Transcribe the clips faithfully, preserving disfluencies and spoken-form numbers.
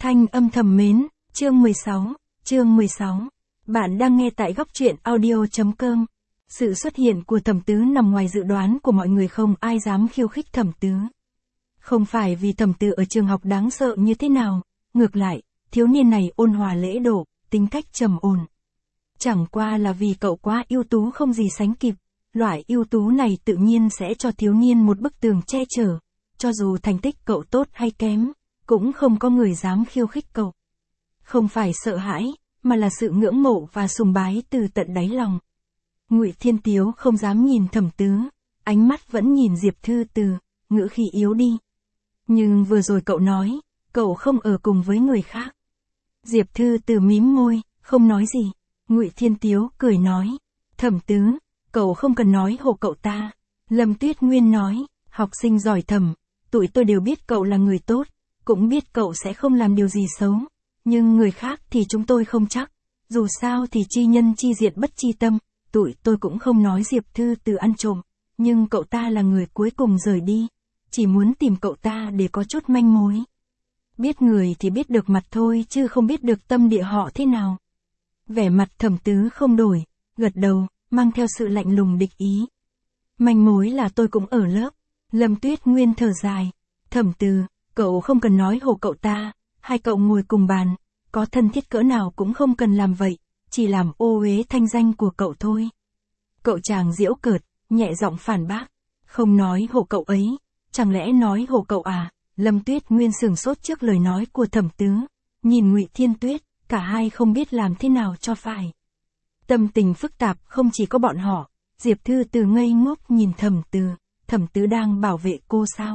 Thanh âm thầm mến, chương mười sáu, chương mười sáu. Bạn đang nghe tại góc truyện audio.com. Sự xuất hiện của Thẩm Tứ nằm ngoài dự đoán của mọi người, không ai dám khiêu khích Thẩm Tứ. Không phải vì Thẩm Tứ ở trường học đáng sợ như thế nào, ngược lại, thiếu niên này ôn hòa lễ độ, tính cách trầm ổn. Chẳng qua là vì cậu quá ưu tú không gì sánh kịp, loại ưu tú này tự nhiên sẽ cho thiếu niên một bức tường che chở, cho dù thành tích cậu tốt hay kém, cũng không có người dám khiêu khích cậu. Không phải sợ hãi, mà là sự ngưỡng mộ và sùng bái từ tận đáy lòng. Ngụy Thiên Tiếu không dám nhìn Thẩm Tứ, ánh mắt vẫn nhìn Diệp Thư Từ, ngữ khí yếu đi. Nhưng vừa rồi cậu nói, cậu không ở cùng với người khác. Diệp Thư Từ mím môi, không nói gì. Ngụy Thiên Tiếu cười nói, Thẩm Tứ, cậu không cần nói hộ cậu ta. Lâm Tuyết Nguyên nói, học sinh giỏi Thẩm, tụi tôi đều biết cậu là người tốt, cũng biết cậu sẽ không làm điều gì xấu. Nhưng người khác thì chúng tôi không chắc. Dù sao thì chi nhân chi diện bất chi tâm, tụi tôi cũng không nói Diệp Thư Từ ăn trộm. Nhưng cậu ta là người cuối cùng rời đi. Chỉ muốn tìm cậu ta để có chút manh mối. Biết người thì biết được mặt thôi chứ không biết được tâm địa họ thế nào. Vẻ mặt Thẩm Tứ không đổi, gật đầu, mang theo sự lạnh lùng địch ý. Manh mối là tôi cũng ở lớp. Lâm Tuyết Nguyên thở dài. Thẩm Tứ, cậu không cần nói hộ cậu ta, hai cậu ngồi cùng bàn, có thân thiết cỡ nào cũng không cần làm vậy, chỉ làm ô uế thanh danh của cậu thôi. Cậu chàng giễu cợt, nhẹ giọng phản bác, không nói hộ cậu ấy, chẳng lẽ nói hộ cậu à? Lâm Tuyết Nguyên sửng sốt trước lời nói của Thẩm Tứ, nhìn Ngụy Thiên Tuyết, cả hai không biết làm thế nào cho phải. Tâm tình phức tạp không chỉ có bọn họ, Diệp Thư Từ ngây ngốc nhìn Thẩm Tứ, Thẩm Tứ đang bảo vệ cô sao?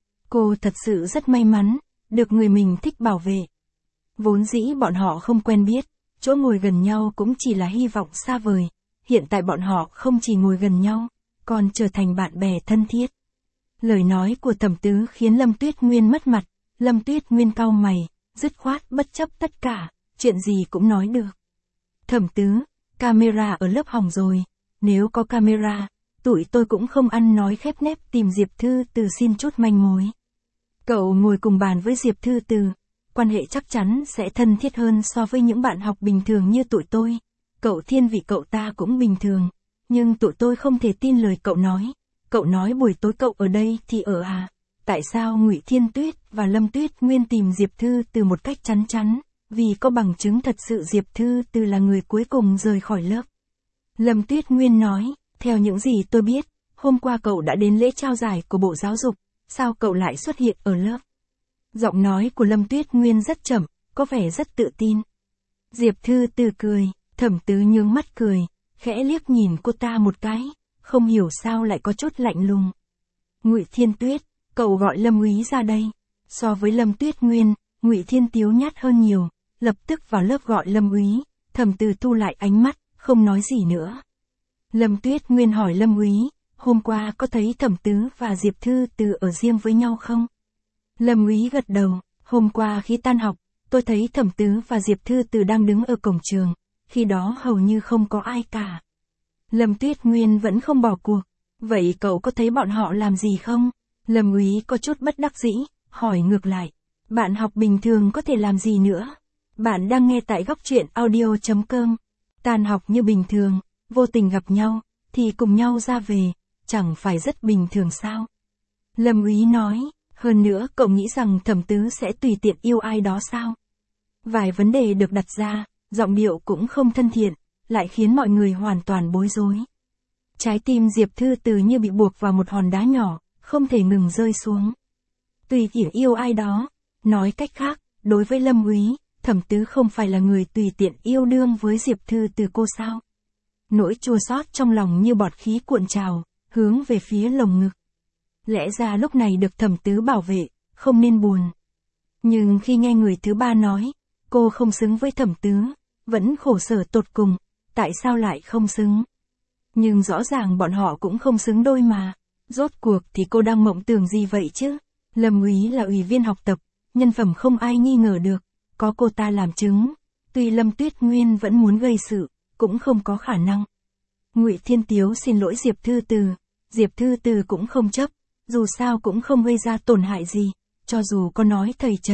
Cô thật sự rất may mắn, được người mình thích bảo vệ. Vốn dĩ bọn họ không quen biết, chỗ ngồi gần nhau cũng chỉ là hy vọng xa vời, hiện tại bọn họ không chỉ ngồi gần nhau, còn trở thành bạn bè thân thiết. Lời nói của Thẩm Tứ khiến Lâm Tuyết Nguyên mất mặt, Lâm Tuyết Nguyên cau mày, dứt khoát bất chấp tất cả, chuyện gì cũng nói được. Thẩm Tứ, camera ở lớp hỏng rồi, nếu có camera, tụi tôi cũng không ăn nói khép nép tìm Diệp Thư Từ xin chút manh mối. Cậu ngồi cùng bàn với Diệp Thư Từ, quan hệ chắc chắn sẽ thân thiết hơn so với những bạn học bình thường như tụi tôi. Cậu thiên vị cậu ta cũng bình thường, nhưng tụi tôi không thể tin lời cậu nói. Cậu nói buổi tối cậu ở đây thì ở à? Tại sao Ngụy Thiên Tuyết và Lâm Tuyết Nguyên tìm Diệp Thư Từ một cách chắn chắn? Vì có bằng chứng thật sự Diệp Thư Từ là người cuối cùng rời khỏi lớp. Lâm Tuyết Nguyên nói, theo những gì tôi biết, hôm qua cậu đã đến lễ trao giải của Bộ Giáo dục, sao cậu lại xuất hiện ở lớp? Giọng nói của Lâm Tuyết Nguyên rất chậm, có vẻ rất tự tin. Diệp Thư Từ cười, Thẩm Tứ nhướng mắt cười, khẽ liếc nhìn cô ta một cái, không hiểu sao lại có chút lạnh lùng. Ngụy Thiên Tuyết, cậu gọi Lâm úy ra đây. So với Lâm Tuyết Nguyên, Ngụy Thiên Tiếu nhát hơn nhiều, lập tức vào lớp gọi Lâm úy. Thẩm Tứ thu lại ánh mắt, không nói gì nữa. Lâm Tuyết Nguyên hỏi Lâm úy, hôm qua có thấy Thẩm Tứ và Diệp Thư Từ ở riêng với nhau không? Lâm úy gật đầu, hôm qua khi tan học, tôi thấy Thẩm Tứ và Diệp Thư Từ đang đứng ở cổng trường, khi đó hầu như không có ai cả. Lâm Tuyết Nguyên vẫn không bỏ cuộc, vậy cậu có thấy bọn họ làm gì không? Lâm úy có chút bất đắc dĩ, hỏi ngược lại, bạn học bình thường có thể làm gì nữa? Bạn đang nghe tại góc truyện audio.com. Tan học như bình thường, vô tình gặp nhau, thì cùng nhau ra về, chẳng phải rất bình thường sao? Lâm úy nói, hơn nữa cậu nghĩ rằng Thẩm Tứ sẽ tùy tiện yêu ai đó sao? Vài vấn đề được đặt ra, giọng điệu cũng không thân thiện, lại khiến mọi người hoàn toàn bối rối. Trái tim Diệp Thư Từ như bị buộc vào một hòn đá nhỏ, không thể ngừng rơi xuống. Tùy tiện yêu ai đó, nói cách khác, đối với Lâm úy, Thẩm Tứ không phải là người tùy tiện yêu đương với Diệp Thư Từ cô sao? Nỗi chua xót trong lòng như bọt khí cuộn trào, hướng về phía lồng ngực. Lẽ ra lúc này được Thẩm Tứ bảo vệ, không nên buồn. Nhưng khi nghe người thứ ba nói, cô không xứng với Thẩm Tứ, vẫn khổ sở tột cùng, tại sao lại không xứng? Nhưng rõ ràng bọn họ cũng không xứng đôi mà. Rốt cuộc thì cô đang mộng tưởng gì vậy chứ? Lâm úy là ủy viên học tập, nhân phẩm không ai nghi ngờ được, có cô ta làm chứng. Tuy Lâm Tuyết Nguyên vẫn muốn gây sự, cũng không có khả năng. Ngụy Thiên Tiếu xin lỗi Diệp Thư Từ, Diệp Thư Từ cũng không chấp, dù sao cũng không gây ra tổn hại gì, cho dù có nói thầy Trần,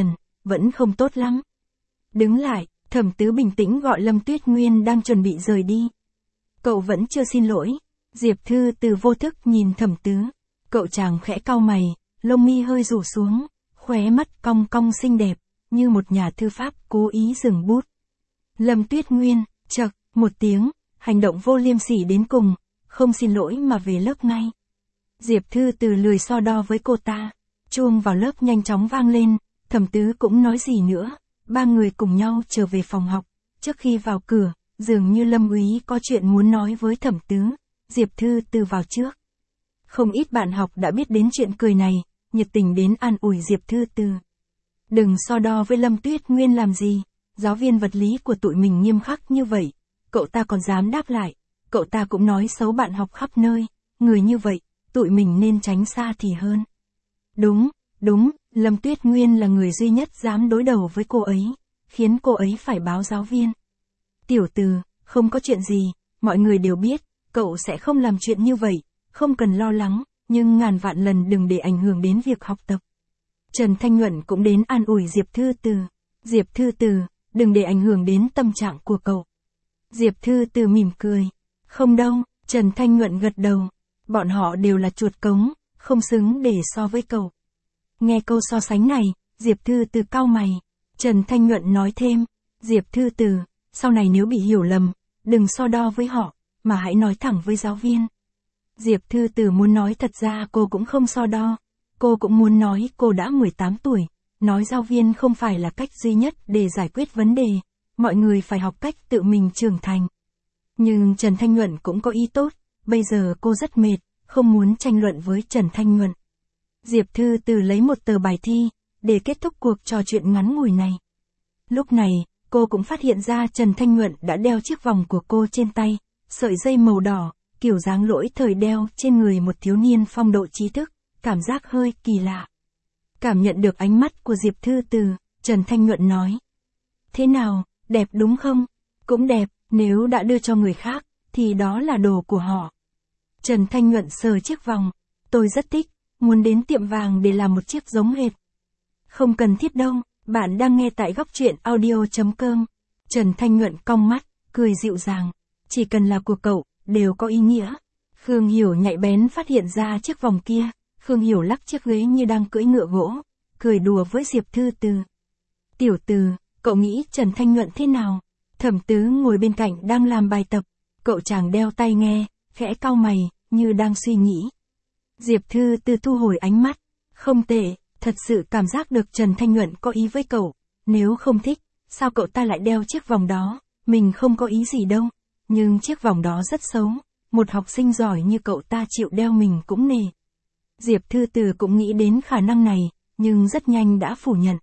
vẫn không tốt lắm. Đứng lại, Thẩm Tứ bình tĩnh gọi Lâm Tuyết Nguyên đang chuẩn bị rời đi. Cậu vẫn chưa xin lỗi. Diệp Thư Từ vô thức nhìn Thẩm Tứ. Cậu chàng khẽ cau mày, lông mi hơi rủ xuống, khóe mắt cong cong xinh đẹp, như một nhà thư pháp cố ý dừng bút. Lâm Tuyết Nguyên, chậc, một tiếng, hành động vô liêm sỉ đến cùng, không xin lỗi mà về lớp ngay. Diệp Thư Từ lười so đo với cô ta. Chuông vào lớp nhanh chóng vang lên, Thẩm Tứ cũng nói gì nữa. Ba người cùng nhau trở về phòng học. Trước khi vào cửa, dường như Lâm Úy có chuyện muốn nói với Thẩm Tứ. Diệp Thư Từ vào trước. Không ít bạn học đã biết đến chuyện cười này, nhiệt tình đến an ủi Diệp Thư Từ. Đừng so đo với Lâm Tuyết Nguyên làm gì, giáo viên vật lý của tụi mình nghiêm khắc như vậy, cậu ta còn dám đáp lại, cậu ta cũng nói xấu bạn học khắp nơi, người như vậy, tụi mình nên tránh xa thì hơn. Đúng, đúng, Lâm Tuyết Nguyên là người duy nhất dám đối đầu với cô ấy, khiến cô ấy phải báo giáo viên. Tiểu Từ, không có chuyện gì, mọi người đều biết, cậu sẽ không làm chuyện như vậy, không cần lo lắng, nhưng ngàn vạn lần đừng để ảnh hưởng đến việc học tập. Trần Thanh Nhuận cũng đến an ủi Diệp Thư Từ. Diệp Thư Từ, đừng để ảnh hưởng đến tâm trạng của cậu. Diệp Thư Từ mỉm cười. Không đâu, Trần Thanh Nhuận gật đầu. Bọn họ đều là chuột cống, không xứng để so với cậu. Nghe câu so sánh này, Diệp Thư Từ cau mày. Trần Thanh Nhuận nói thêm. Diệp Thư Từ, sau này nếu bị hiểu lầm, đừng so đo với họ, mà hãy nói thẳng với giáo viên. Diệp Thư Từ muốn nói thật ra cô cũng không so đo. Cô cũng muốn nói cô đã mười tám tuổi, nói giáo viên không phải là cách duy nhất để giải quyết vấn đề, mọi người phải học cách tự mình trưởng thành. Nhưng Trần Thanh Nhuận cũng có ý tốt, bây giờ cô rất mệt, không muốn tranh luận với Trần Thanh Nhuận. Diệp Thư Từ lấy một tờ bài thi, để kết thúc cuộc trò chuyện ngắn ngủi này. Lúc này, cô cũng phát hiện ra Trần Thanh Nhuận đã đeo chiếc vòng của cô trên tay, sợi dây màu đỏ, kiểu dáng lỗi thời đeo trên người một thiếu niên phong độ trí thức, cảm giác hơi kỳ lạ. Cảm nhận được ánh mắt của Diệp Thư Từ, Trần Thanh Nhuận nói. Thế nào, đẹp đúng không? Cũng đẹp, nếu đã đưa cho người khác, thì đó là đồ của họ. Trần Thanh Nhuận sờ chiếc vòng. Tôi rất thích, muốn đến tiệm vàng để làm một chiếc giống hệt. Không cần thiết đâu, bạn đang nghe tại góc truyện audio chấm com. Trần Thanh Nhuận cong mắt, cười dịu dàng. Chỉ cần là của cậu, đều có ý nghĩa. Khương Hiểu nhạy bén phát hiện ra chiếc vòng kia. Khương Hiểu lắc chiếc ghế như đang cưỡi ngựa gỗ, cười đùa với Diệp Thư Từ. Tiểu Từ, cậu nghĩ Trần Thanh Nhuận thế nào? Thẩm Tứ ngồi bên cạnh đang làm bài tập, cậu chàng đeo tai nghe, khẽ cau mày, như đang suy nghĩ. Diệp Thư Từ thu hồi ánh mắt, không tệ, thật sự cảm giác được Trần Thanh Nhuận có ý với cậu, nếu không thích, sao cậu ta lại đeo chiếc vòng đó, mình không có ý gì đâu, nhưng chiếc vòng đó rất xấu, một học sinh giỏi như cậu ta chịu đeo mình cũng nề. Diệp Thư Từ cũng nghĩ đến khả năng này, nhưng rất nhanh đã phủ nhận.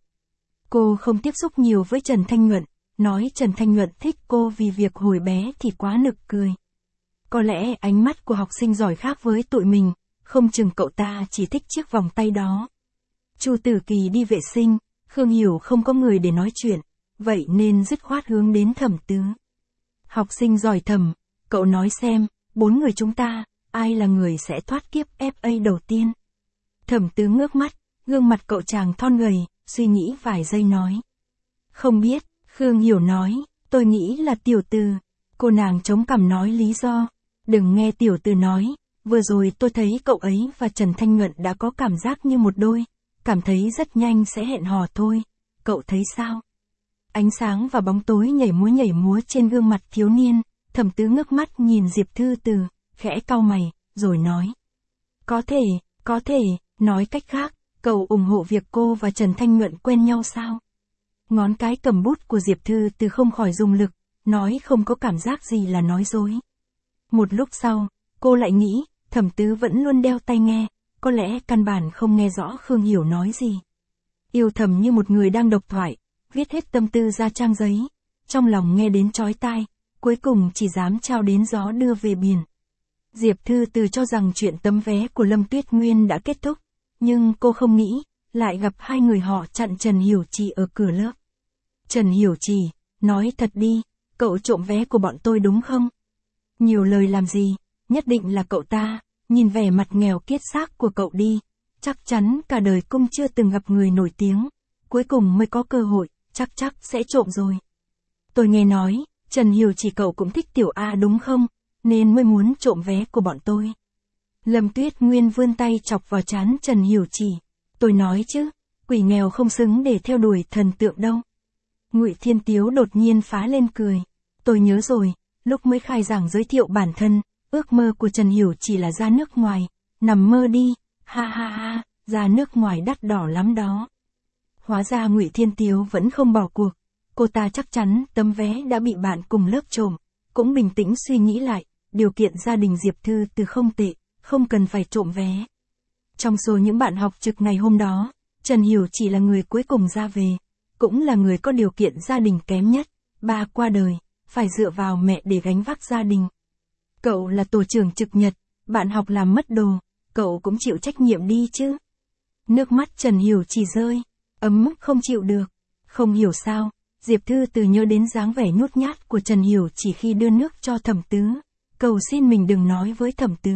Cô không tiếp xúc nhiều với Trần Thanh Nhuận, nói Trần Thanh Nhuận thích cô vì việc hồi bé thì quá nực cười. Có lẽ ánh mắt của học sinh giỏi khác với tụi mình, không chừng cậu ta chỉ thích chiếc vòng tay đó. Chu Tử Kỳ đi vệ sinh, Khương Hiểu không có người để nói chuyện, vậy nên dứt khoát hướng đến Thẩm Tứ. Học sinh giỏi Thẩm, cậu nói xem, bốn người chúng ta, ai là người sẽ thoát kiếp ép a đầu tiên? Thẩm Tứ ngước mắt, gương mặt cậu chàng thon gầy, suy nghĩ vài giây nói. Không biết, Khương Hiểu nói, tôi nghĩ là Tiểu Từ. Cô nàng chống cằm nói lý do. Đừng nghe Tiểu Từ nói, vừa rồi tôi thấy cậu ấy và Trần Thanh Nhuận đã có cảm giác như một đôi, cảm thấy rất nhanh sẽ hẹn hò thôi. Cậu thấy sao? Ánh sáng và bóng tối nhảy múa nhảy múa trên gương mặt thiếu niên, Thẩm Tứ ngước mắt nhìn Diệp Thư Từ, khẽ cau mày, rồi nói. Có thể, có thể, nói cách khác, cậu ủng hộ việc cô và Trần Thanh Nhuận quen nhau sao? Ngón cái cầm bút của Diệp Thư Từ không khỏi dùng lực, nói không có cảm giác gì là nói dối. Một lúc sau, cô lại nghĩ, Thẩm Tứ vẫn luôn đeo tai nghe, có lẽ căn bản không nghe rõ Khương Hiểu nói gì. Yêu Thầm như một người đang độc thoại, viết hết tâm tư ra trang giấy, trong lòng nghe đến chói tai, cuối cùng chỉ dám trao đến gió đưa về biển. Diệp Thư Từ cho rằng chuyện tấm vé của Lâm Tuyết Nguyên đã kết thúc, nhưng cô không nghĩ, lại gặp hai người họ chặn Trần Hiểu Trì ở cửa lớp. Trần Hiểu Trì, nói thật đi, cậu trộm vé của bọn tôi đúng không? Nhiều lời làm gì, nhất định là cậu ta, nhìn vẻ mặt nghèo kiết xác của cậu đi, chắc chắn cả đời cũng chưa từng gặp người nổi tiếng, cuối cùng mới có cơ hội, chắc chắc sẽ trộm rồi. Tôi nghe nói, Trần Hiểu Chỉ cậu cũng thích Tiểu A đúng không, nên mới muốn trộm vé của bọn tôi. Lâm Tuyết Nguyên vươn tay chọc vào trán Trần Hiểu Chỉ. Tôi nói chứ, quỷ nghèo không xứng để theo đuổi thần tượng đâu. Ngụy Thiên Tiếu đột nhiên phá lên cười. Tôi nhớ rồi, lúc mới khai giảng giới thiệu bản thân, ước mơ của Trần Hiểu Chỉ là ra nước ngoài. Nằm mơ đi, ha ha ha, ra nước ngoài đắt đỏ lắm đó. Hóa ra Ngụy Thiên Tiếu vẫn không bỏ cuộc. Cô ta chắc chắn tấm vé đã bị bạn cùng lớp trộm, cũng bình tĩnh suy nghĩ lại, điều kiện gia đình Diệp Thư Từ không tệ, không cần phải trộm vé. Trong số những bạn học trực ngày hôm đó, Trần Hiểu Chỉ là người cuối cùng ra về, cũng là người có điều kiện gia đình kém nhất, ba qua đời, phải dựa vào mẹ để gánh vác gia đình. Cậu là tổ trưởng trực nhật, bạn học làm mất đồ, cậu cũng chịu trách nhiệm đi chứ. Nước mắt Trần Hiểu Chỉ rơi, ấm không chịu được, không hiểu sao. Diệp Thư Từ nhớ đến dáng vẻ nhút nhát của Trần Hiểu Chỉ khi đưa nước cho Thẩm Tứ, cầu xin mình đừng nói với Thẩm Tứ.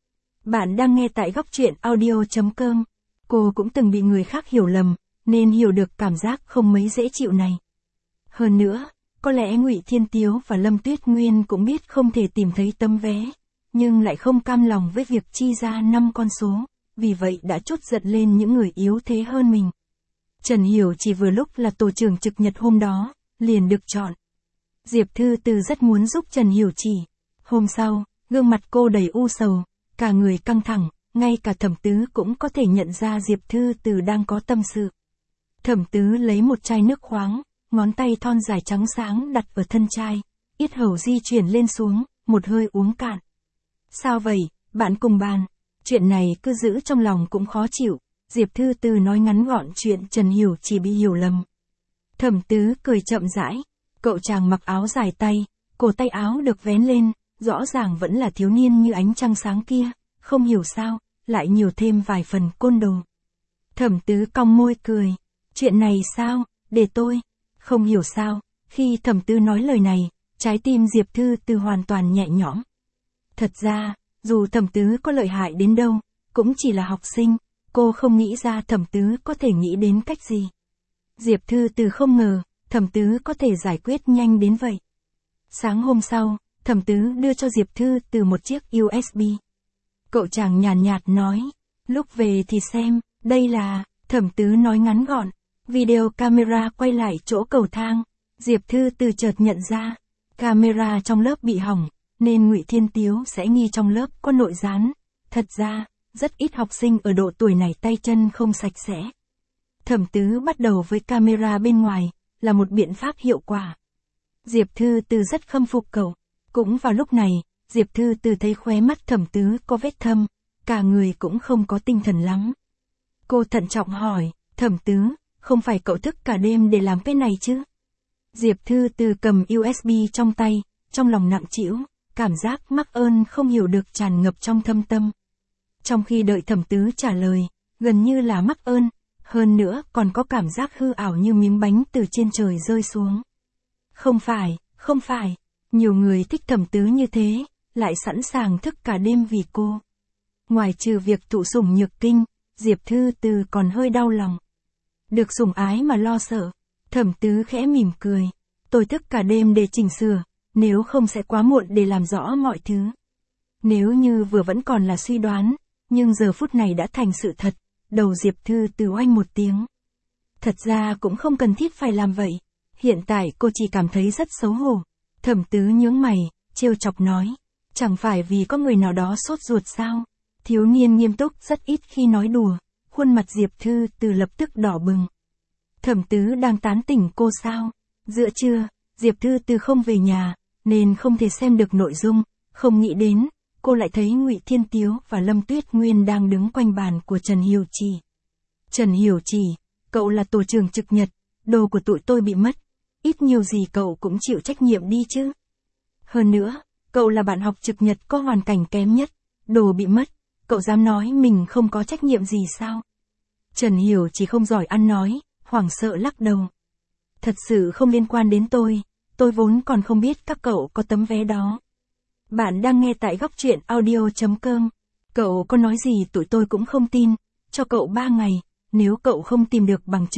Bạn đang nghe tại góc truyện audio chấm com. Cô cũng từng bị người khác hiểu lầm, nên hiểu được cảm giác không mấy dễ chịu này. Hơn nữa, có lẽ Ngụy Thiên Tiếu và Lâm Tuyết Nguyên cũng biết không thể tìm thấy tấm vé, nhưng lại không cam lòng với việc chi ra năm con số, vì vậy đã trút giận lên những người yếu thế hơn mình. Trần Hiểu Chỉ vừa lúc là tổ trưởng trực nhật hôm đó, liền được chọn. Diệp Thư Từ rất muốn giúp Trần Hiểu Chỉ. Hôm sau, gương mặt cô đầy u sầu, cả người căng thẳng, ngay cả Thẩm Tứ cũng có thể nhận ra Diệp Thư Từ đang có tâm sự. Thẩm Tứ lấy một chai nước khoáng, ngón tay thon dài trắng sáng đặt ở thân chai, yết hầu di chuyển lên xuống, một hơi uống cạn. Sao vậy, bạn cùng bàn, chuyện này cứ giữ trong lòng cũng khó chịu. Diệp Thư Từ nói ngắn gọn chuyện Trần Hiểu Chỉ bị hiểu lầm. Thẩm Tứ cười chậm rãi, cậu chàng mặc áo dài tay, cổ tay áo được vén lên, rõ ràng vẫn là thiếu niên như ánh trăng sáng kia, không hiểu sao, lại nhiều thêm vài phần côn đồ. Thẩm Tứ cong môi cười, chuyện này sao, để tôi, không hiểu sao, khi Thẩm Tứ nói lời này, trái tim Diệp Thư Từ hoàn toàn nhẹ nhõm. Thật ra, dù Thẩm Tứ có lợi hại đến đâu, cũng chỉ là học sinh. Cô không nghĩ ra Thẩm Tứ có thể nghĩ đến cách gì. Diệp Thư Từ không ngờ, Thẩm Tứ có thể giải quyết nhanh đến vậy. Sáng hôm sau, Thẩm Tứ đưa cho Diệp Thư Từ một chiếc u ét bê. Cậu chàng nhàn nhạt, nhạt nói, lúc về thì xem, đây là, Thẩm Tứ nói ngắn gọn, video camera quay lại chỗ cầu thang. Diệp Thư Từ chợt nhận ra, camera trong lớp bị hỏng, nên Ngụy Thiên Tiếu sẽ nghi trong lớp có nội gián. Thật ra, rất ít học sinh ở độ tuổi này tay chân không sạch sẽ. Thẩm Tứ bắt đầu với camera bên ngoài, là một biện pháp hiệu quả. Diệp Thư Từ rất khâm phục cậu. Cũng vào lúc này, Diệp Thư Từ thấy khóe mắt Thẩm Tứ có vết thâm, cả người cũng không có tinh thần lắm. Cô thận trọng hỏi, Thẩm Tứ, không phải cậu thức cả đêm để làm cái này chứ? Diệp Thư Từ cầm u ét bê trong tay, trong lòng nặng trĩu, cảm giác mắc ơn không hiểu được tràn ngập trong thâm tâm. Trong khi đợi Thẩm Tứ trả lời, gần như là mắc ơn, hơn nữa còn có cảm giác hư ảo như miếng bánh từ trên trời rơi xuống. Không phải, không phải, nhiều người thích Thẩm Tứ như thế, lại sẵn sàng thức cả đêm vì cô. Ngoài trừ việc thụ sủng nhược kinh, Diệp Thư Từ còn hơi đau lòng. Được sủng ái mà lo sợ, Thẩm Tứ khẽ mỉm cười, tôi thức cả đêm để chỉnh sửa, nếu không sẽ quá muộn để làm rõ mọi thứ. Nếu như vừa vẫn còn là suy đoán, nhưng giờ phút này đã thành sự thật, đầu Diệp Thư Từ oanh một tiếng. Thật ra cũng không cần thiết phải làm vậy, hiện tại cô chỉ cảm thấy rất xấu hổ. Thẩm Tứ nhướng mày, trêu chọc nói, chẳng phải vì có người nào đó sốt ruột sao? Thiếu niên nghiêm túc rất ít khi nói đùa, khuôn mặt Diệp Thư Từ lập tức đỏ bừng. Thẩm Tứ đang tán tỉnh cô sao? Giữa trưa, Diệp Thư Từ không về nhà, nên không thể xem được nội dung, không nghĩ đến, cô lại thấy Ngụy Thiên Tiếu và Lâm Tuyết Nguyên đang đứng quanh bàn của Trần Hiểu Chỉ. Trần Hiểu Chỉ, cậu là tổ trưởng trực nhật, đồ của tụi tôi bị mất, ít nhiều gì cậu cũng chịu trách nhiệm đi chứ. Hơn nữa, cậu là bạn học trực nhật có hoàn cảnh kém nhất, đồ bị mất, cậu dám nói mình không có trách nhiệm gì sao? Trần Hiểu Chỉ không giỏi ăn nói, hoảng sợ lắc đầu. Thật sự không liên quan đến tôi, tôi vốn còn không biết các cậu có tấm vé đó. Bạn đang nghe tại góc truyện audio chấm com. Cậu có nói gì tụi tôi cũng không tin, cho cậu ba ngày, nếu cậu không tìm được bằng chứng,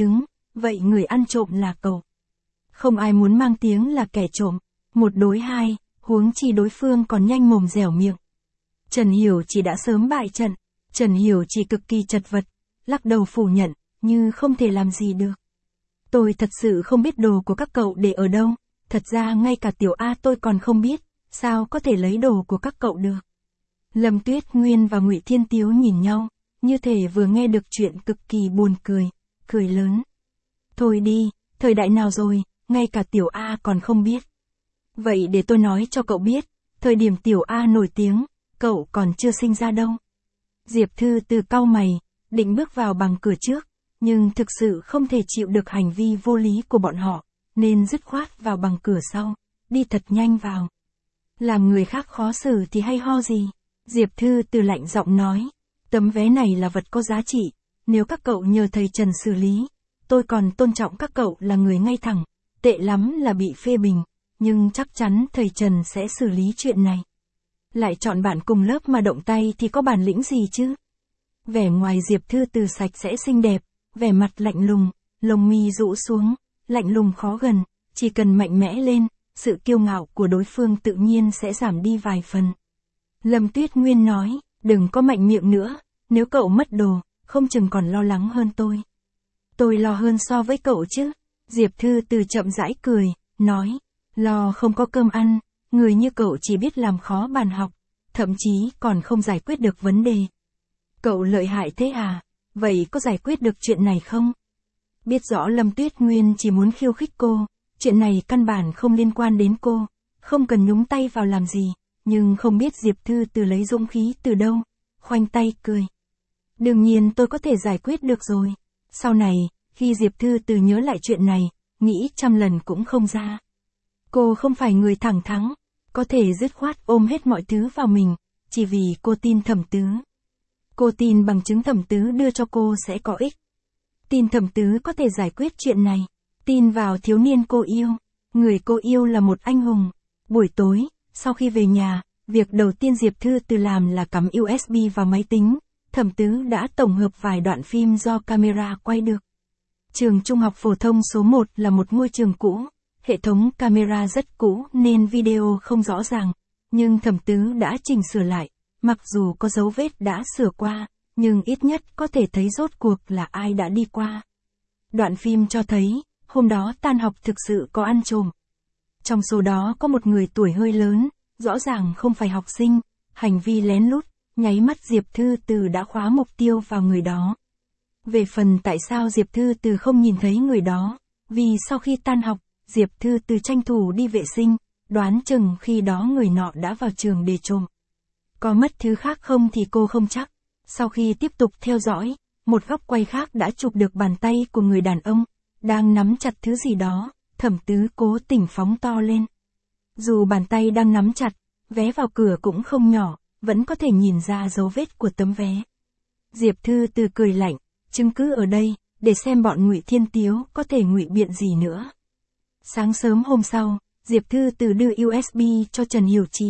vậy người ăn trộm là cậu. Không ai muốn mang tiếng là kẻ trộm, một đối hai, huống chi đối phương còn nhanh mồm dẻo miệng. Trần Hiểu Chỉ đã sớm bại trận, Trần Hiểu Chỉ cực kỳ chật vật, lắc đầu phủ nhận, như không thể làm gì được. Tôi thật sự không biết đồ của các cậu để ở đâu, thật ra ngay cả tiểu A tôi còn không biết, sao có thể lấy đồ của các cậu được. Lâm Tuyết Nguyên và Ngụy Thiên Tiếu nhìn nhau, như thể vừa nghe được chuyện cực kỳ buồn cười, cười lớn. Thôi đi, thời đại nào rồi, ngay cả tiểu A còn không biết. Vậy để tôi nói cho cậu biết, thời điểm tiểu A nổi tiếng, cậu còn chưa sinh ra đâu. Diệp Thư Từ cau mày, định bước vào bằng cửa trước, nhưng thực sự không thể chịu được hành vi vô lý của bọn họ, nên dứt khoát vào bằng cửa sau, đi thật nhanh vào. Làm người khác khó xử thì hay ho gì? Diệp Thư Từ lạnh giọng nói, tấm vé này là vật có giá trị, nếu các cậu nhờ thầy Trần xử lý, tôi còn tôn trọng các cậu là người ngay thẳng, tệ lắm là bị phê bình, nhưng chắc chắn thầy Trần sẽ xử lý chuyện này. Lại chọn bạn cùng lớp mà động tay thì có bản lĩnh gì chứ? Vẻ ngoài Diệp Thư Từ sạch sẽ xinh đẹp, vẻ mặt lạnh lùng, lông mi rũ xuống, lạnh lùng khó gần, chỉ cần mạnh mẽ lên, sự kiêu ngạo của đối phương tự nhiên sẽ giảm đi vài phần. Lâm Tuyết Nguyên nói, đừng có mạnh miệng nữa, nếu cậu mất đồ, không chừng còn lo lắng hơn tôi. Tôi lo hơn so với cậu chứ. Diệp Thư Từ chậm rãi cười, nói, lo không có cơm ăn, người như cậu chỉ biết làm khó bàn học, thậm chí còn không giải quyết được vấn đề. Cậu lợi hại thế à, vậy có giải quyết được chuyện này không? Biết rõ Lâm Tuyết Nguyên chỉ muốn khiêu khích cô, chuyện này căn bản không liên quan đến cô, không cần nhúng tay vào làm gì, nhưng không biết Diệp Thư Từ lấy dũng khí từ đâu, khoanh tay cười. Đương nhiên tôi có thể giải quyết được rồi. Sau này, khi Diệp Thư Từ nhớ lại chuyện này, nghĩ trăm lần cũng không ra. Cô không phải người thẳng thắn, có thể dứt khoát ôm hết mọi thứ vào mình, chỉ vì cô tin Thẩm Tứ. Cô tin bằng chứng Thẩm Tứ đưa cho cô sẽ có ích. Tin Thẩm Tứ có thể giải quyết chuyện này. Tin vào thiếu niên cô yêu. Người cô yêu là một anh hùng. Buổi tối, sau khi về nhà, việc đầu tiên Diệp Thư Từ làm là cắm u ét bê vào máy tính. Thẩm Tứ đã tổng hợp vài đoạn phim do camera quay được. Trường Trung học phổ thông số một là một ngôi trường cũ. Hệ thống camera rất cũ nên video không rõ ràng. Nhưng Thẩm Tứ đã chỉnh sửa lại. Mặc dù có dấu vết đã sửa qua, nhưng ít nhất có thể thấy rốt cuộc là ai đã đi qua. Đoạn phim cho thấy, hôm đó tan học thực sự có ăn trộm. Trong số đó có một người tuổi hơi lớn, rõ ràng không phải học sinh, hành vi lén lút, nháy mắt Diệp Thư Từ đã khóa mục tiêu vào người đó. Về phần tại sao Diệp Thư Từ không nhìn thấy người đó, vì sau khi tan học, Diệp Thư Từ tranh thủ đi vệ sinh, đoán chừng khi đó người nọ đã vào trường để trộm. Có mất thứ khác không thì cô không chắc. Sau khi tiếp tục theo dõi, một góc quay khác đã chụp được bàn tay của người đàn ông, đang nắm chặt thứ gì đó, Thẩm Tứ cố tình phóng to lên. Dù bàn tay đang nắm chặt, vé vào cửa cũng không nhỏ, vẫn có thể nhìn ra dấu vết của tấm vé. Diệp Thư Từ cười lạnh, chứng cứ ở đây, để xem bọn Ngụy Thiên Tiếu có thể ngụy biện gì nữa. Sáng sớm hôm sau, Diệp Thư Từ đưa u ét bê cho Trần Hiểu Chỉ.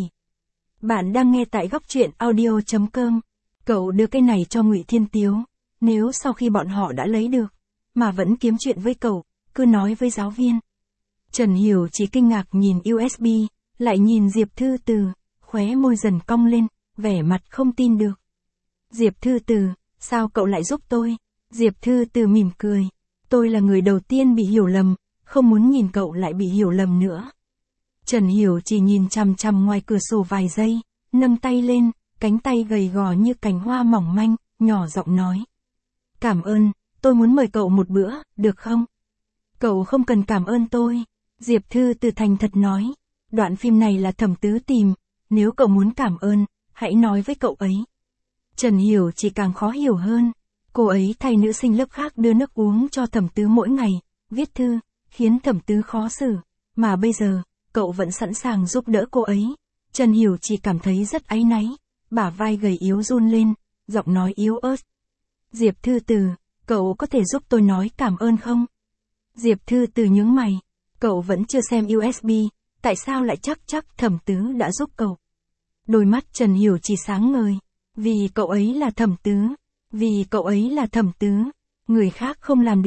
Bạn đang nghe tại góc truyện audio chấm com. Cậu đưa cái này cho Ngụy Thiên Tiếu, nếu sau khi bọn họ đã lấy được, mà vẫn kiếm chuyện với cậu, cứ nói với giáo viên. Trần Hiểu Chỉ kinh ngạc nhìn u ét bê, lại nhìn Diệp Thư Từ, khóe môi dần cong lên, vẻ mặt không tin được. Diệp Thư Từ, sao cậu lại giúp tôi? Diệp Thư Từ mỉm cười, tôi là người đầu tiên bị hiểu lầm, không muốn nhìn cậu lại bị hiểu lầm nữa. Trần Hiểu Chỉ nhìn chằm chằm ngoài cửa sổ vài giây, nâng tay lên, cánh tay gầy gò như cành hoa mỏng manh, nhỏ giọng nói. Cảm ơn, tôi muốn mời cậu một bữa, được không? Cậu không cần cảm ơn tôi. Diệp Thư Từ thành thật nói. Đoạn phim này là Thẩm Tứ tìm, nếu cậu muốn cảm ơn, hãy nói với cậu ấy. Trần Hiểu Chỉ càng khó hiểu hơn. Cô ấy thay nữ sinh lớp khác đưa nước uống cho Thẩm Tứ mỗi ngày, viết thư, khiến Thẩm Tứ khó xử. Mà bây giờ, cậu vẫn sẵn sàng giúp đỡ cô ấy. Trần Hiểu Chỉ cảm thấy rất áy náy, bả vai gầy yếu run lên, giọng nói yếu ớt. Diệp Thư Từ, cậu có thể giúp tôi nói cảm ơn không? Diệp Thư Từ nhướng mày, cậu vẫn chưa xem u ét bê, tại sao lại chắc chắc Thẩm Tứ đã giúp cậu? Đôi mắt Trần Hiểu Chỉ sáng ngời, vì cậu ấy là Thẩm Tứ, vì cậu ấy là Thẩm Tứ, người khác không làm được,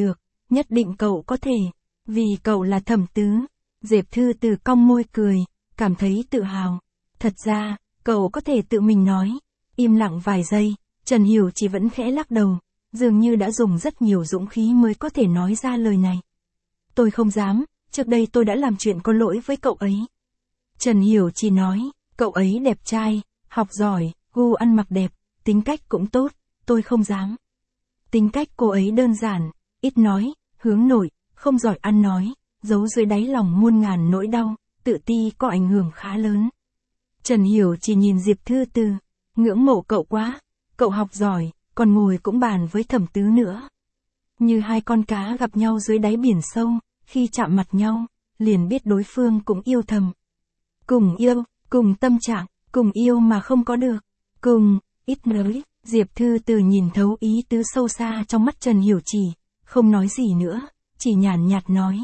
nhất định cậu có thể, vì cậu là Thẩm Tứ. Diệp Thư Từ cong môi cười, cảm thấy tự hào. Thật ra, cậu có thể tự mình nói. Im lặng vài giây, Trần Hiểu chỉ vẫn khẽ lắc đầu, dường như đã dùng rất nhiều dũng khí mới có thể nói ra lời này. Tôi không dám, trước đây tôi đã làm chuyện có lỗi với cậu ấy. Trần Hiểu chỉ nói, cậu ấy đẹp trai, học giỏi, gu ăn mặc đẹp, tính cách cũng tốt, tôi không dám. Tính cách cô ấy đơn giản, ít nói, hướng nội, không giỏi ăn nói, giấu dưới đáy lòng muôn ngàn nỗi đau, tự ti có ảnh hưởng khá lớn. Trần Hiểu chỉ nhìn Diệp Thư Từ, ngưỡng mộ cậu quá, cậu học giỏi, còn ngồi cũng bàn với Thẩm Tứ nữa. Như hai con cá gặp nhau dưới đáy biển sâu, khi chạm mặt nhau, liền biết đối phương cũng yêu thầm. Cùng yêu, cùng tâm trạng, cùng yêu mà không có được, cùng, ít nói, Diệp Thư Từ nhìn thấu ý tứ sâu xa trong mắt Trần Hiểu Chỉ, không nói gì nữa, chỉ nhàn nhạt nói.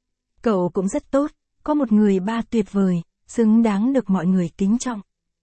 Cậu cũng rất tốt, có một người ba tuyệt vời, xứng đáng được mọi người kính trọng.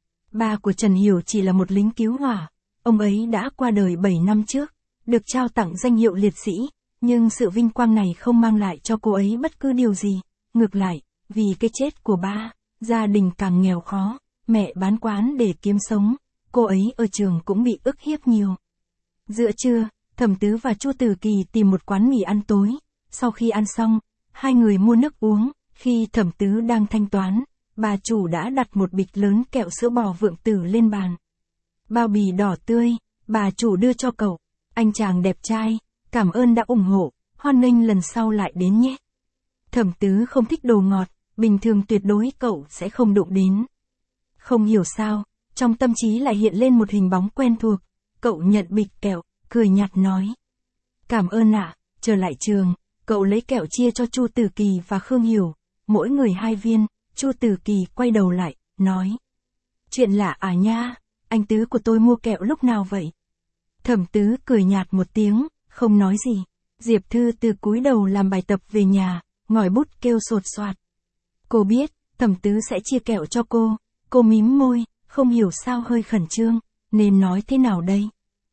Ba của Trần Hiểu Chỉ là một lính cứu hỏa, ông ấy đã qua đời bảy năm trước, được trao tặng danh hiệu liệt sĩ, nhưng sự vinh quang này không mang lại cho cô ấy bất cứ điều gì, ngược lại, vì cái chết của ba, gia đình càng nghèo khó, mẹ bán quán để kiếm sống, cô ấy ở trường cũng bị ức hiếp nhiều. Giữa trưa, Thẩm Tứ và Chu Tử Kỳ tìm một quán mì ăn tối, sau khi ăn xong, hai người mua nước uống, khi Thẩm Tứ đang thanh toán, bà chủ đã đặt một bịch lớn kẹo sữa bò Vượng Tử lên bàn. Bao bì đỏ tươi, bà chủ đưa cho cậu, anh chàng đẹp trai, cảm ơn đã ủng hộ, hoan nghênh lần sau lại đến nhé. Thẩm Tứ không thích đồ ngọt, bình thường tuyệt đối cậu sẽ không đụng đến. Không hiểu sao, trong tâm trí lại hiện lên một hình bóng quen thuộc, cậu nhận bịch kẹo, cười nhạt nói. Cảm ơn ạ, trở lại trường, cậu lấy kẹo chia cho Chu Tử Kỳ và Khương Hiểu, mỗi người hai viên, Chu Tử Kỳ quay đầu lại, nói. Chuyện lạ à nha, anh Tứ của tôi mua kẹo lúc nào vậy? Thẩm Tứ cười nhạt một tiếng, không nói gì. Diệp Thư Từ cúi đầu làm bài tập về nhà, ngòi bút kêu sột soạt. Cô biết, Thẩm Tứ sẽ chia kẹo cho cô, cô mím môi, không hiểu sao hơi khẩn trương, nên nói thế nào đây?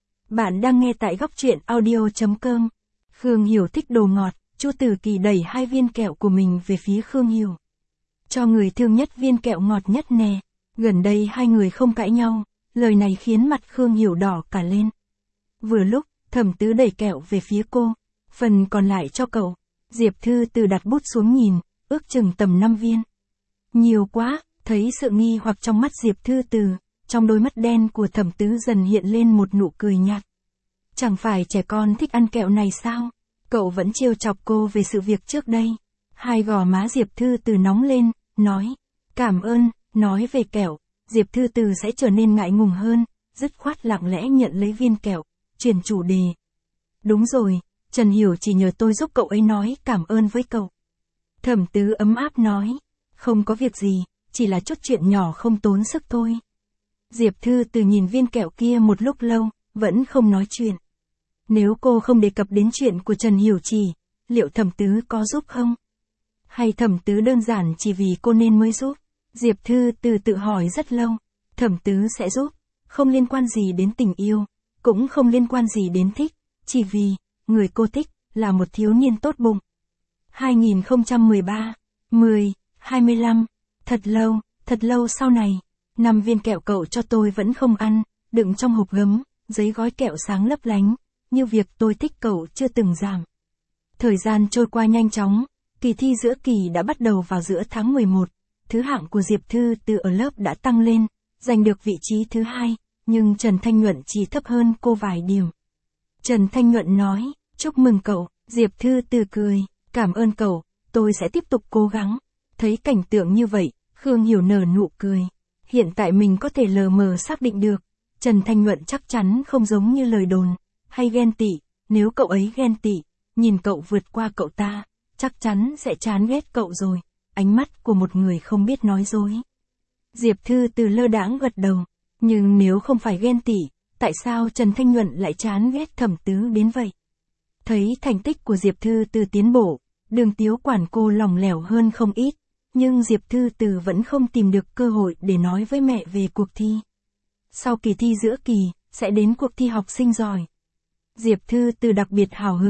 Bạn đang nghe tại góc truyện audio chấm com. Khương Hiểu thích đồ ngọt, Chu Tử Kỳ đẩy hai viên kẹo của mình về phía Khương Hiểu. Cho người thương nhất viên kẹo ngọt nhất nè. Gần đây hai người không cãi nhau, lời này khiến mặt Khương Hiểu đỏ cả lên. Vừa lúc, Thẩm Tứ đẩy kẹo về phía cô, phần còn lại cho cậu. Diệp Thư Từ đặt bút xuống nhìn, ước chừng tầm năm viên. Nhiều quá, thấy sự nghi hoặc trong mắt Diệp Thư Từ, trong đôi mắt đen của Thẩm Tứ dần hiện lên một nụ cười nhạt. Chẳng phải trẻ con thích ăn kẹo này sao? Cậu vẫn trêu chọc cô về sự việc trước đây. Hai gò má Diệp Thư Từ nóng lên, nói. Cảm ơn, nói về kẹo, Diệp Thư Từ sẽ trở nên ngại ngùng hơn, dứt khoát lặng lẽ nhận lấy viên kẹo, chuyển chủ đề. Đúng rồi, Trần Hiểu chỉ nhờ tôi giúp cậu ấy nói cảm ơn với cậu. Thẩm Tứ ấm áp nói. Không có việc gì, chỉ là chút chuyện nhỏ không tốn sức thôi. Diệp Thư Từ nhìn viên kẹo kia một lúc lâu, vẫn không nói chuyện. Nếu cô không đề cập đến chuyện của Trần Hiểu Chỉ, liệu Thẩm Tứ có giúp không? Hay Thẩm Tứ đơn giản chỉ vì cô nên mới giúp? Diệp Thư Từ tự hỏi rất lâu. Thẩm Tứ sẽ giúp, không liên quan gì đến tình yêu, cũng không liên quan gì đến thích, chỉ vì, người cô thích, là một thiếu niên tốt bụng. hai nghìn không trăm mười ba, mười, hai mươi lăm, thật lâu, thật lâu sau này, năm viên kẹo cậu cho tôi vẫn không ăn, đựng trong hộp gấm, giấy gói kẹo sáng lấp lánh, như việc tôi thích cậu chưa từng giảm. Thời gian trôi qua nhanh chóng, kỳ thi giữa kỳ đã bắt đầu vào giữa tháng mười một, thứ hạng của Diệp Thư Từ ở lớp đã tăng lên, giành được vị trí thứ hai, nhưng Trần Thanh Nhuận chỉ thấp hơn cô vài điểm. Trần Thanh Nhuận nói, chúc mừng cậu, Diệp Thư Từ cười, cảm ơn cậu, tôi sẽ tiếp tục cố gắng. Thấy cảnh tượng như vậy, Khương Hiểu nở nụ cười. Hiện tại mình có thể lờ mờ xác định được, Trần Thanh Nhuận chắc chắn không giống như lời đồn, hay ghen tị, nếu cậu ấy ghen tị, nhìn cậu vượt qua cậu ta, chắc chắn sẽ chán ghét cậu rồi, ánh mắt của một người không biết nói dối. Diệp Thư Từ lơ đãng gật đầu, nhưng nếu không phải ghen tị, tại sao Trần Thanh Nhuận lại chán ghét Thẩm Tứ đến vậy? Thấy thành tích của Diệp Thư Từ tiến bộ, Đường Tiếu quản cô lòng lẻo hơn không ít, nhưng Diệp Thư Từ vẫn không tìm được cơ hội để nói với mẹ về cuộc thi. Sau kỳ thi giữa kỳ, sẽ đến cuộc thi học sinh giỏi. Diệp Thư Từ đặc biệt hào hứng,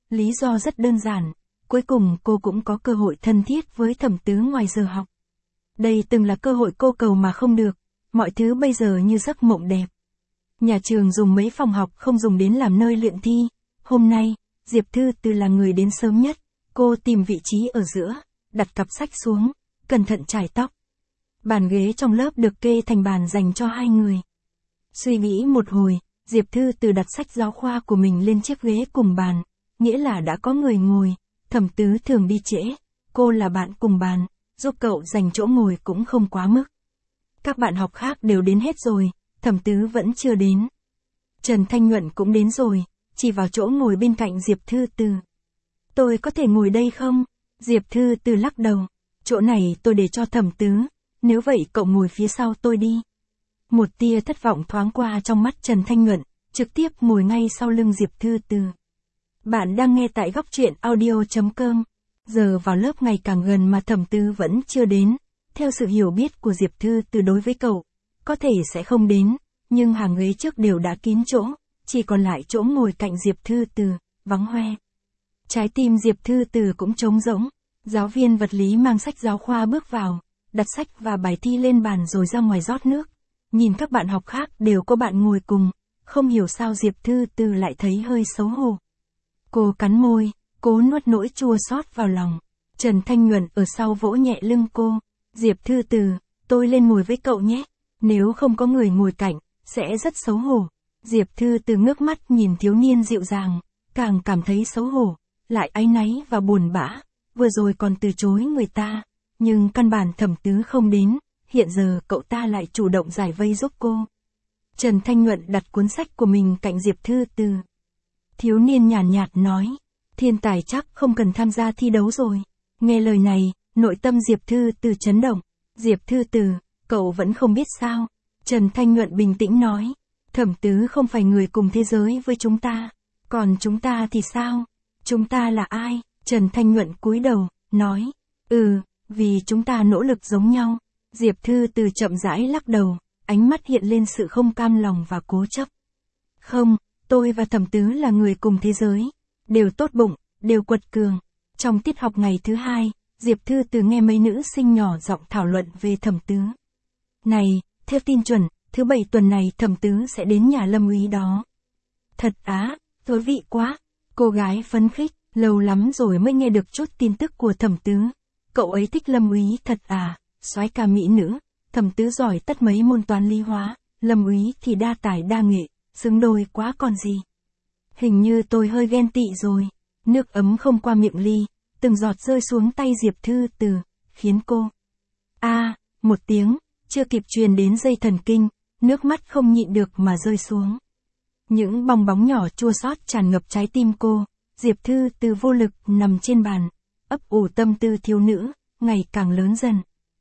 Lý do rất đơn giản, cuối cùng cô cũng có cơ hội thân thiết với Thẩm Tứ ngoài giờ học. Đây từng là cơ hội cô cầu mà không được, mọi thứ bây giờ như giấc mộng đẹp. Nhà trường dùng mấy phòng học không dùng đến làm nơi luyện thi. Hôm nay, Diệp Thư Từ là người đến sớm nhất. Cô tìm vị trí ở giữa, đặt cặp sách xuống, cẩn thận chải tóc. Bàn ghế trong lớp được kê thành bàn dành cho hai người. Suy nghĩ một hồi, Diệp Thư Từ đặt sách giáo khoa của mình lên chiếc ghế cùng bàn, nghĩa là đã có người ngồi. Thẩm Tứ thường đi trễ, cô là bạn cùng bàn, giúp cậu giành chỗ ngồi cũng không quá mức. Các bạn học khác đều đến hết rồi, Thẩm Tứ vẫn chưa đến. Trần Thanh Nhuận cũng đến rồi, chỉ vào chỗ ngồi bên cạnh Diệp Thư Từ. Tôi có thể ngồi đây không? Diệp Thư Từ lắc đầu. Chỗ này tôi để cho Thẩm Tứ, nếu vậy cậu ngồi phía sau tôi đi. Một tia thất vọng thoáng qua trong mắt Trần Thanh Nhuận, trực tiếp ngồi ngay sau lưng Diệp Thư Từ. Bạn đang nghe tại góc truyện audio chấm com. Giờ vào lớp ngày càng gần mà Thẩm Tứ vẫn chưa đến. Theo sự hiểu biết của Diệp Thư Từ đối với cậu, có thể sẽ không đến, nhưng hàng ghế trước đều đã kín chỗ, chỉ còn lại chỗ ngồi cạnh Diệp Thư Từ, vắng hoe. Trái tim Diệp Thư Từ cũng trống rỗng. Giáo viên vật lý mang sách giáo khoa bước vào, đặt sách và bài thi lên bàn rồi ra ngoài rót nước. Nhìn các bạn học khác đều có bạn ngồi cùng, không hiểu sao Diệp Thư Từ lại thấy hơi xấu hổ. Cô cắn môi, cố nuốt nỗi chua xót vào lòng. Trần Thanh Nhuận ở sau vỗ nhẹ lưng cô. Diệp Thư Từ, tôi lên ngồi với cậu nhé. Nếu không có người ngồi cạnh, sẽ rất xấu hổ. Diệp Thư Từ ngước mắt nhìn thiếu niên dịu dàng, càng cảm thấy xấu hổ, lại áy náy và buồn bã. Vừa rồi còn từ chối người ta, nhưng căn bản Thẩm Tứ không đến, hiện giờ cậu ta lại chủ động giải vây giúp cô. Trần Thanh Nhuận đặt cuốn sách của mình cạnh Diệp Thư Từ. Thiếu niên nhàn nhạt, nhạt nói, thiên tài chắc không cần tham gia thi đấu rồi. Nghe lời này, nội tâm Diệp Thư Từ chấn động. Diệp Thư Từ, cậu vẫn không biết sao? Trần Thanh Nhuận bình tĩnh nói, Thẩm Tứ không phải người cùng thế giới với chúng ta. Còn chúng ta thì sao? Chúng ta là ai? Trần Thanh Nhuận cúi đầu, nói, ừ, vì chúng ta nỗ lực giống nhau. Diệp Thư Từ chậm rãi lắc đầu, ánh mắt hiện lên sự không cam lòng và cố chấp. Không, tôi và Thẩm Tứ là người cùng thế giới, đều tốt bụng, đều quật cường. Trong tiết học ngày thứ hai, Diệp Thư Từ nghe mấy nữ sinh nhỏ giọng thảo luận về Thẩm Tứ. Này, theo tin chuẩn, thứ bảy tuần này Thẩm Tứ sẽ đến nhà Lâm úy đó. Thật á, thú vị quá. Cô gái phấn khích, lâu lắm rồi mới nghe được chút tin tức của Thẩm Tứ. Cậu ấy thích Lâm úy thật à, soái ca mỹ nữ. Thẩm Tứ giỏi tất mấy môn toán lý hóa, Lâm úy thì đa tài đa nghệ, xứng đôi quá còn gì. Hình như tôi hơi ghen tị rồi. Nước ấm không qua miệng ly, từng giọt rơi xuống tay Diệp Thư Từ, khiến cô a à, một tiếng, chưa kịp truyền đến dây thần kinh, nước mắt không nhịn được mà rơi xuống. Những bong bóng nhỏ chua xót tràn ngập trái tim cô. Diệp Thư Từ vô lực nằm trên bàn, ấp ủ tâm tư thiếu nữ, ngày càng lớn dần.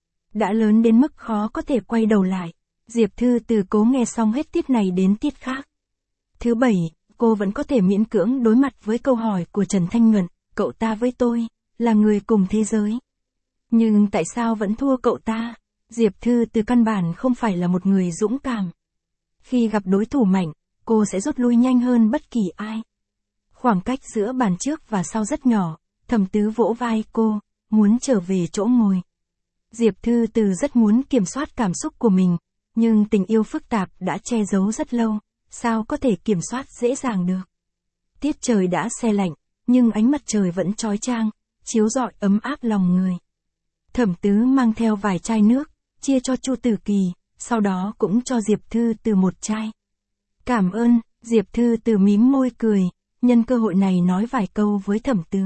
Đã lớn đến mức khó có thể quay đầu lại. Diệp Thư Từ cố nghe xong hết tiết này đến tiết khác. Thứ bảy, cô vẫn có thể miễn cưỡng đối mặt với câu hỏi của Trần Thanh Nhuận, cậu ta với tôi, là người cùng thế giới. Nhưng tại sao vẫn thua cậu ta? Diệp Thư Từ căn bản không phải là một người dũng cảm. Khi gặp đối thủ mạnh, cô sẽ rút lui nhanh hơn bất kỳ ai. Khoảng cách giữa bàn trước và sau rất nhỏ, Thẩm Tứ vỗ vai cô, muốn trở về chỗ ngồi. Diệp Thư Từ rất muốn kiểm soát cảm xúc của mình, nhưng tình yêu phức tạp đã che giấu rất lâu, sao có thể kiểm soát dễ dàng được. Tiết trời đã se lạnh, nhưng ánh mặt trời vẫn chói chang, chiếu rọi ấm áp lòng người. Thẩm Tứ mang theo vài chai nước, chia cho Chu Tử Kỳ, sau đó cũng cho Diệp Thư Từ một chai. Cảm ơn, Diệp Thư Từ mím môi cười, nhân cơ hội này nói vài câu với Thẩm Tứ.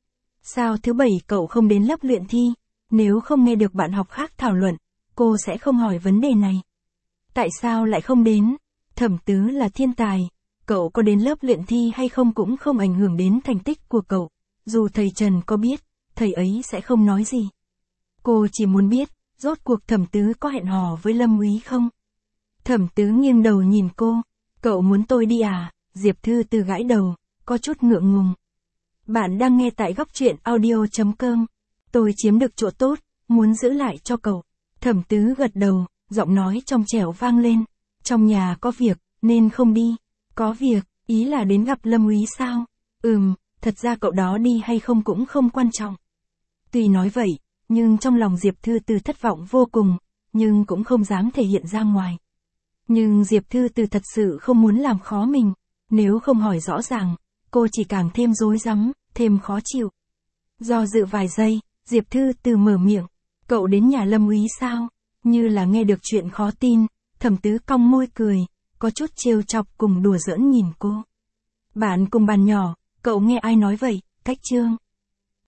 Sao thứ bảy cậu không đến lớp luyện thi? Nếu không nghe được bạn học khác thảo luận, cô sẽ không hỏi vấn đề này. Tại sao lại không đến? Thẩm Tứ là thiên tài, cậu có đến lớp luyện thi hay không cũng không ảnh hưởng đến thành tích của cậu. Dù thầy Trần có biết, thầy ấy sẽ không nói gì. Cô chỉ muốn biết, rốt cuộc Thẩm Tứ có hẹn hò với Lâm úy không? Thẩm Tứ nghiêng đầu nhìn cô, cậu muốn tôi đi à? Diệp Thư Từ gãi đầu, có chút ngượng ngùng. Bạn đang nghe tại góc truyện audio chấm com. Tôi chiếm được chỗ tốt, muốn giữ lại cho cậu. Thẩm Tứ gật đầu, giọng nói trong trẻo vang lên. Trong nhà có việc, nên không đi. Có việc, ý là đến gặp Lâm úy sao? Ừm, thật ra cậu đó đi hay không cũng không quan trọng. Tuy nói vậy, nhưng trong lòng Diệp Thư Từ thất vọng vô cùng, nhưng cũng không dám thể hiện ra ngoài. Nhưng Diệp Thư Từ thật sự không muốn làm khó mình, nếu không hỏi rõ ràng, cô chỉ càng thêm rối rắm, thêm khó chịu. Do dự vài giây, Diệp Thư Từ mở miệng, cậu đến nhà Lâm Úy sao? Như là nghe được chuyện khó tin, Thẩm Tứ cong môi cười, có chút trêu chọc cùng đùa giỡn nhìn cô. Bạn cùng bàn nhỏ, cậu nghe ai nói vậy, Cách Trương?